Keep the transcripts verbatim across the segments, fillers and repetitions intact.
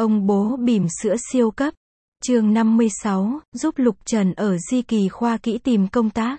Ông bố bỉm sữa siêu cấp. Chương năm mươi sáu, giúp Lục Trần ở Di Kỳ Khoa Kỹ tìm công tác.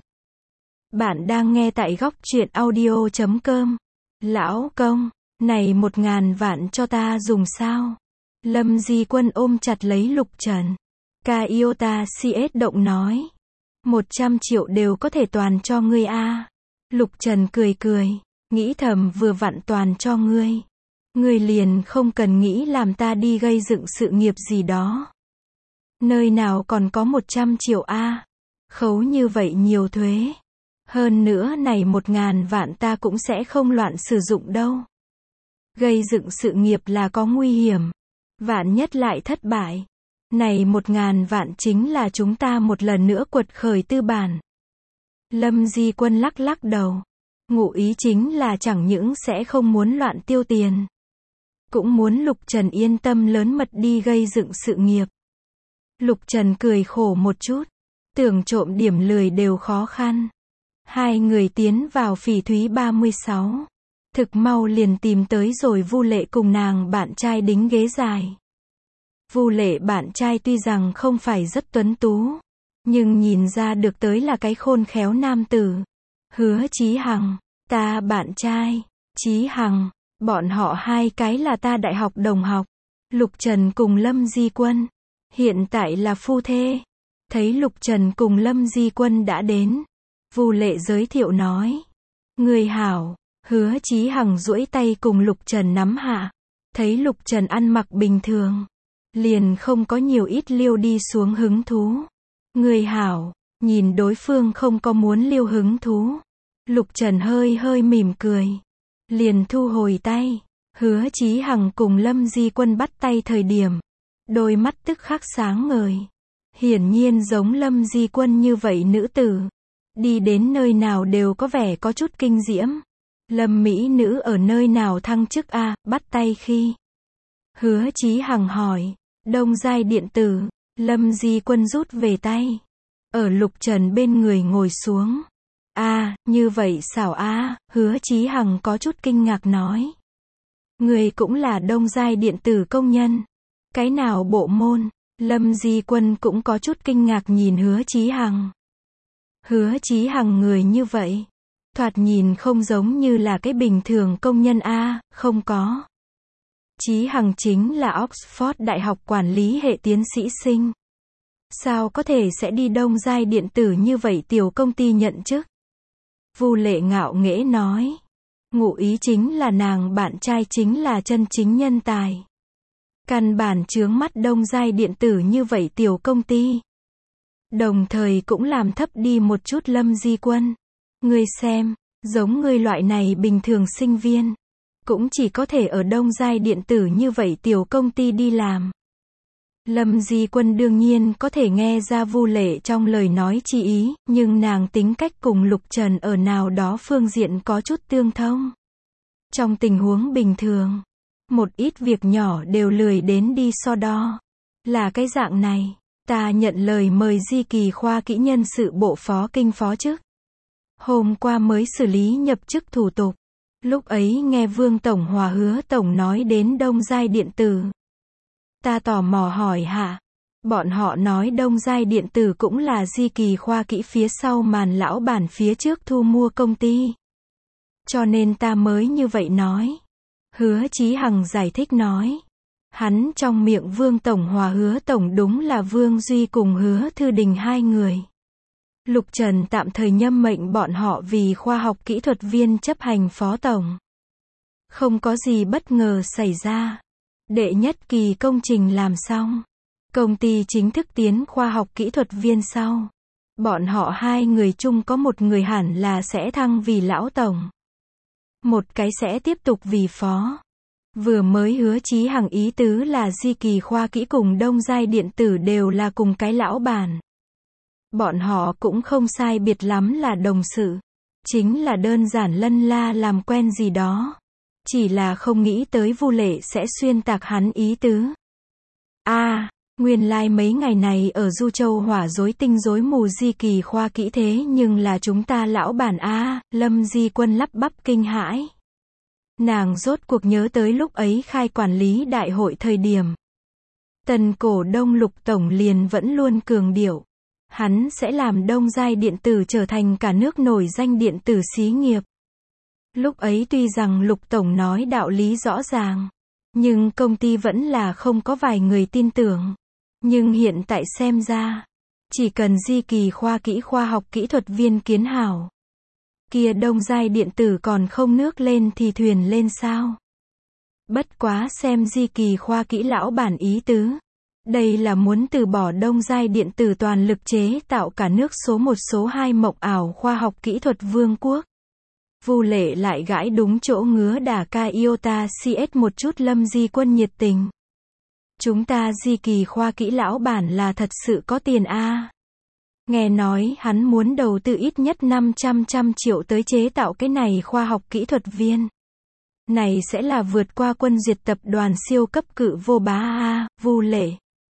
Bạn đang nghe tại góc truyện audio chấm com. Lão công, này một ngàn vạn cho ta dùng sao? Lâm Di Quân ôm chặt lấy Lục Trần. Kaiota xê ét động nói. Một trăm triệu đều có thể toàn cho ngươi a. Lục Trần cười cười, nghĩ thầm vừa vặn toàn cho ngươi. Ngươi liền không cần nghĩ làm ta đi gây dựng sự nghiệp gì đó. Nơi nào còn có một trăm triệu a, khấu như vậy nhiều thuế. Hơn nữa này một ngàn vạn ta cũng sẽ không loạn sử dụng đâu. Gây dựng sự nghiệp là có nguy hiểm. Vạn nhất lại thất bại. Này một ngàn vạn chính là chúng ta một lần nữa quật khởi tư bản. Lâm Di Quân lắc lắc đầu. Ngụ ý chính là chẳng những sẽ không muốn loạn tiêu tiền. Cũng muốn Lục Trần yên tâm lớn mật đi gây dựng sự nghiệp. Lục Trần cười khổ một chút. Tưởng trộm điểm lười đều khó khăn. Hai người tiến vào Phỉ Thúy ba mươi sáu. Thực mau liền tìm tới rồi Vu Lệ cùng nàng bạn trai đính ghế dài. Vu Lệ bạn trai tuy rằng không phải rất tuấn tú, nhưng nhìn ra được tới là cái khôn khéo nam tử. Hứa Chí Hằng, ta bạn trai, Chí Hằng, bọn họ hai cái là ta đại học đồng học. Lục Trần cùng Lâm Di Quân, hiện tại là phu thê. Thấy Lục Trần cùng Lâm Di Quân đã đến, Vu Lệ giới thiệu nói. Người hảo. Hứa Chí Hằng duỗi tay cùng Lục Trần nắm hạ. Thấy Lục Trần ăn mặc bình thường, liền không có nhiều ít liêu đi xuống hứng thú. Người hảo. Nhìn đối phương không có muốn liêu hứng thú, Lục Trần hơi hơi mỉm cười, liền thu hồi tay. Hứa Chí Hằng cùng Lâm Di Quân bắt tay thời điểm, đôi mắt tức khắc sáng ngời. Hiển nhiên giống Lâm Di Quân như vậy nữ tử, đi đến nơi nào đều có vẻ có chút kinh diễm. Lâm mỹ nữ ở nơi nào thăng chức a? Bắt tay khi Hứa Chí Hằng hỏi. Đông Giai điện tử. Lâm Di Quân rút về tay, ở Lục Trần bên người ngồi xuống. A, như vậy xảo a. Hứa Chí Hằng có chút kinh ngạc nói. Người cũng là Đông Giai điện tử công nhân. Cái nào bộ môn? Lâm Di Quân cũng có chút kinh ngạc nhìn Hứa Chí Hằng. Hứa Chí Hằng người như vậy, thoạt nhìn không giống như là cái bình thường công nhân a. Không có. Chí Hằng chính là Oxford Đại học quản lý hệ tiến sĩ sinh. Sao có thể sẽ đi Đông Giai điện tử như vậy tiểu công ty nhận chức? Vu Lệ ngạo nghễ nói. Ngụ ý chính là nàng bạn trai chính là chân chính nhân tài. Căn bản chướng mắt Đông Giai điện tử như vậy tiểu công ty. Đồng thời cũng làm thấp đi một chút Lâm Di Quân. Ngươi xem, giống ngươi loại này bình thường sinh viên, cũng chỉ có thể ở Đông Giai điện tử như vậy tiểu công ty đi làm. Lâm Di Quân đương nhiên có thể nghe ra Vu Lệ trong lời nói chi ý, nhưng nàng tính cách cùng Lục Trần ở nào đó phương diện có chút tương thông. Trong tình huống bình thường, một ít việc nhỏ đều lười đến đi so đo. Là cái dạng này, ta nhận lời mời Di Kỳ Khoa Kỹ nhân sự bộ phó kinh phó chức. Hôm qua mới xử lý nhập chức thủ tục. Lúc ấy nghe Vương Tổng Hòa Hứa Tổng nói đến Đông Giai điện tử. Ta tò mò hỏi hạ. Bọn họ nói Đông Giai điện tử cũng là Di Kỳ Khoa Kỹ phía sau màn lão bản phía trước thu mua công ty. Cho nên ta mới như vậy nói. Hứa Chí Hằng giải thích nói. Hắn trong miệng Vương Tổng Hòa Hứa Tổng đúng là Vương Duy cùng Hứa Thư Đình hai người. Lục Trần tạm thời nhâm mệnh bọn họ vì khoa học kỹ thuật viên chấp hành phó tổng. Không có gì bất ngờ xảy ra. Đệ nhất kỳ công trình làm xong. Công ty chính thức tiến khoa học kỹ thuật viên sau. Bọn họ hai người chung có một người hẳn là sẽ thăng vì lão tổng. Một cái sẽ tiếp tục vì phó. Vừa mới Hứa Chí Hằng ý tứ là Di Kỳ Khoa Kỹ cùng Đông Giai điện tử đều là cùng cái lão bản. Bọn họ cũng không sai biệt lắm là đồng sự. Chính là đơn giản lân la làm quen gì đó. Chỉ là không nghĩ tới Vu Lệ sẽ xuyên tạc hắn ý tứ. A, à, nguyên lai like mấy ngày này ở Du Châu hỏa rối tinh rối mù Di Kỳ Khoa Kỹ thế nhưng là chúng ta lão bản a. À, Lâm Di Quân lắp bắp kinh hãi. Nàng rốt cuộc nhớ tới lúc ấy khai quản lý đại hội thời điểm. Tần cổ đông Lục Tổng liền vẫn luôn cường điệu. Hắn sẽ làm Đông Giai Điện tử trở thành cả nước nổi danh điện tử xí nghiệp. Lúc ấy tuy rằng Lục Tổng nói đạo lý rõ ràng, nhưng công ty vẫn là không có vài người tin tưởng. Nhưng hiện tại xem ra, chỉ cần Di Kỳ khoa kỹ khoa học kỹ thuật viên kiến hảo, kia Đông Giai Điện tử còn không nước lên thì thuyền lên sao. Bất quá xem Di Kỳ khoa kỹ lão bản ý tứ. Đây là muốn từ bỏ Đông Giai Điện tử toàn lực chế tạo cả nước số một số hai mộng ảo khoa học kỹ thuật vương quốc. Vu Lệ lại gãi đúng chỗ ngứa đả ca Iota xê ét một chút Lâm Di Quân nhiệt tình. Chúng ta Di Kỳ khoa kỹ lão bản là thật sự có tiền a. Nghe nói hắn muốn đầu tư ít nhất năm trăm trăm triệu tới chế tạo cái này khoa học kỹ thuật viên. Này sẽ là vượt qua quân diệt tập đoàn siêu cấp cự vô bá a. Vu Lệ,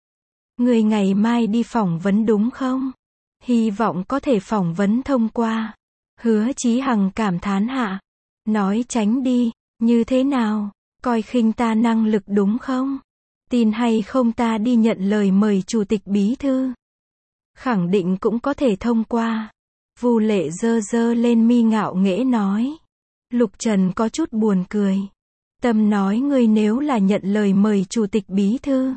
người ngày mai đi phỏng vấn đúng không? Hy vọng có thể phỏng vấn thông qua. Hứa Chí Hằng cảm thán hạ. Nói tránh đi, như thế nào? Coi khinh ta năng lực đúng không? Tin hay không ta đi nhận lời mời chủ tịch bí thư. Khẳng định cũng có thể thông qua. Vu Lệ giơ giơ lên mi ngạo nghễ nói. Lục Trần có chút buồn cười. Tâm nói ngươi nếu là nhận lời mời chủ tịch bí thư,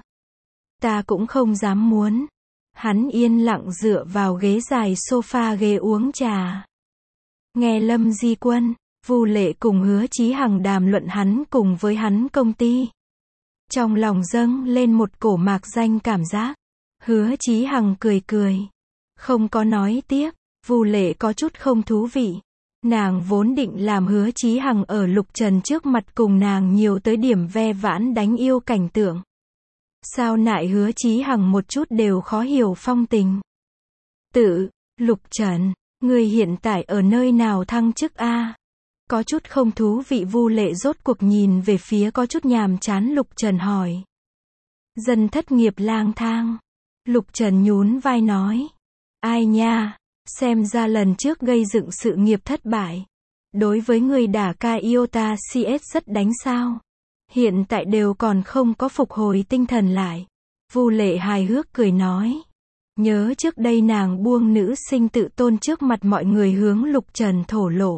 ta cũng không dám muốn. Hắn yên lặng dựa vào ghế dài sofa ghế uống trà. Nghe Lâm Di Quân, Vu Lệ cùng Hứa Chí Hằng đàm luận hắn cùng với hắn công ty. Trong lòng dâng lên một cổ mạc danh cảm giác. Hứa Chí Hằng cười cười. Không có nói tiếp. Vu Lệ có chút không thú vị. Nàng vốn định làm Hứa Chí Hằng ở Lục Trần trước mặt cùng nàng nhiều tới điểm ve vãn đánh yêu cảnh tượng. Sao nại Hứa Chí Hằng một chút đều khó hiểu phong tình. Tự, Lục Trần, người hiện tại ở nơi nào thăng chức a? Có chút không thú vị. Vu Lệ rốt cuộc nhìn về phía có chút nhàm chán Lục Trần hỏi. Dân thất nghiệp lang thang. Lục Trần nhún vai nói. Ai nha, xem ra lần trước gây dựng sự nghiệp thất bại. Đối với người đả ca Iota xê ét rất đánh sao. Hiện tại đều còn không có phục hồi tinh thần lại. Vu Lệ hài hước cười nói. Nhớ trước đây nàng buông nữ sinh tự tôn trước mặt mọi người hướng Lục Trần thổ lộ.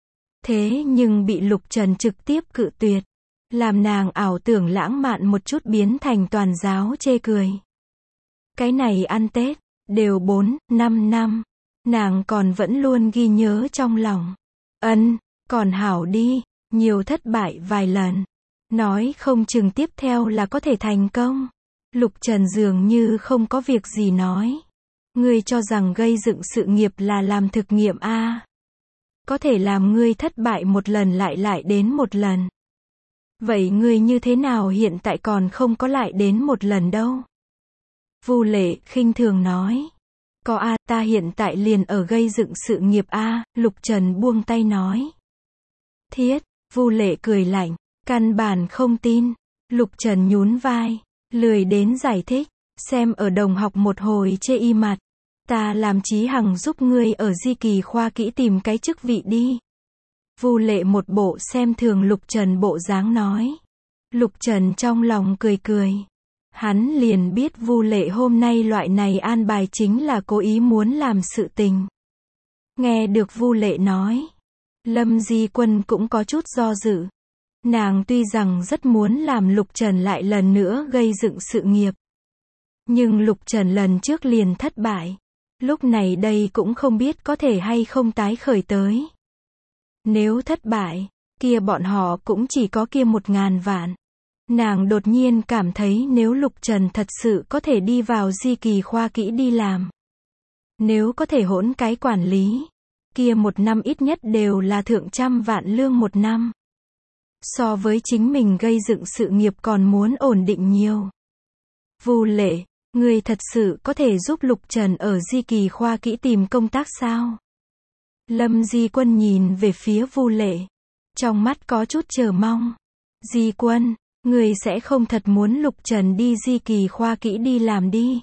Thế nhưng bị Lục Trần trực tiếp cự tuyệt. Làm nàng ảo tưởng lãng mạn một chút biến thành toàn giáo chê cười. Cái này ăn Tết, đều bốn, năm năm. Nàng còn vẫn luôn ghi nhớ trong lòng. Ân, còn hảo đi, nhiều thất bại vài lần. Nói không chừng tiếp theo là có thể thành công. Lục Trần dường như không có việc gì nói. Ngươi cho rằng gây dựng sự nghiệp là làm thực nghiệm a? Có thể làm ngươi thất bại một lần lại lại đến một lần. Vậy ngươi như thế nào hiện tại còn không có lại đến một lần đâu? Vu Lệ khinh thường nói. Có a, ta hiện tại liền ở gây dựng sự nghiệp a. Lục Trần buông tay nói. Thiết, Vu Lệ cười lạnh. Căn bản không tin. Lục Trần nhún vai. Lười đến giải thích. Xem ở đồng học một hồi chê y mặt. Ta làm Chí Hằng giúp ngươi ở Di Kỳ khoa kỹ tìm cái chức vị đi. Vu Lệ một bộ xem thường Lục Trần bộ dáng nói. Lục Trần trong lòng cười cười. Hắn liền biết Vu Lệ hôm nay loại này an bài chính là cố ý muốn làm sự tình. Nghe được Vu Lệ nói, Lâm Di Quân cũng có chút do dự. Nàng tuy rằng rất muốn làm Lục Trần lại lần nữa gây dựng sự nghiệp. Nhưng Lục Trần lần trước liền thất bại. Lúc này đây cũng không biết có thể hay không tái khởi tới. Nếu thất bại, kia bọn họ cũng chỉ có kia một ngàn vạn. Nàng đột nhiên cảm thấy nếu Lục Trần thật sự có thể đi vào Di Kỳ khoa kỹ đi làm. Nếu có thể hỗn cái quản lý, kia một năm ít nhất đều là thượng trăm vạn lương một năm. So với chính mình gây dựng sự nghiệp còn muốn ổn định nhiều. Vu Lệ, ngươi thật sự có thể giúp Lục Trần ở Di Kỳ khoa kỹ tìm công tác sao? Lâm Di Quân nhìn về phía Vu Lệ. Trong mắt có chút chờ mong. Di Quân, ngươi sẽ không thật muốn Lục Trần đi Di Kỳ khoa kỹ đi làm đi.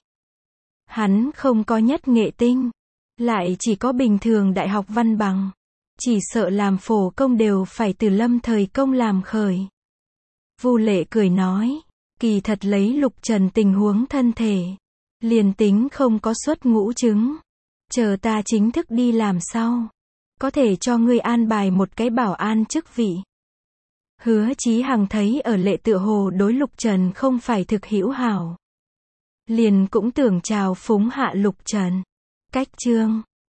Hắn không có nhất nghệ tinh. Lại chỉ có bình thường đại học văn bằng. Chỉ sợ làm phổ công đều phải từ Lâm thời công làm khởi. Vu Lệ cười nói. Kỳ thật lấy Lục Trần tình huống thân thể, liền tính không có xuất ngũ chứng, chờ ta chính thức đi làm sau, có thể cho ngươi an bài một cái bảo an chức vị. Hứa Chí Hằng thấy ở Lệ tựa hồ đối Lục Trần không phải thực hữu hảo, liền cũng tưởng chào phúng hạ Lục Trần. Cách chương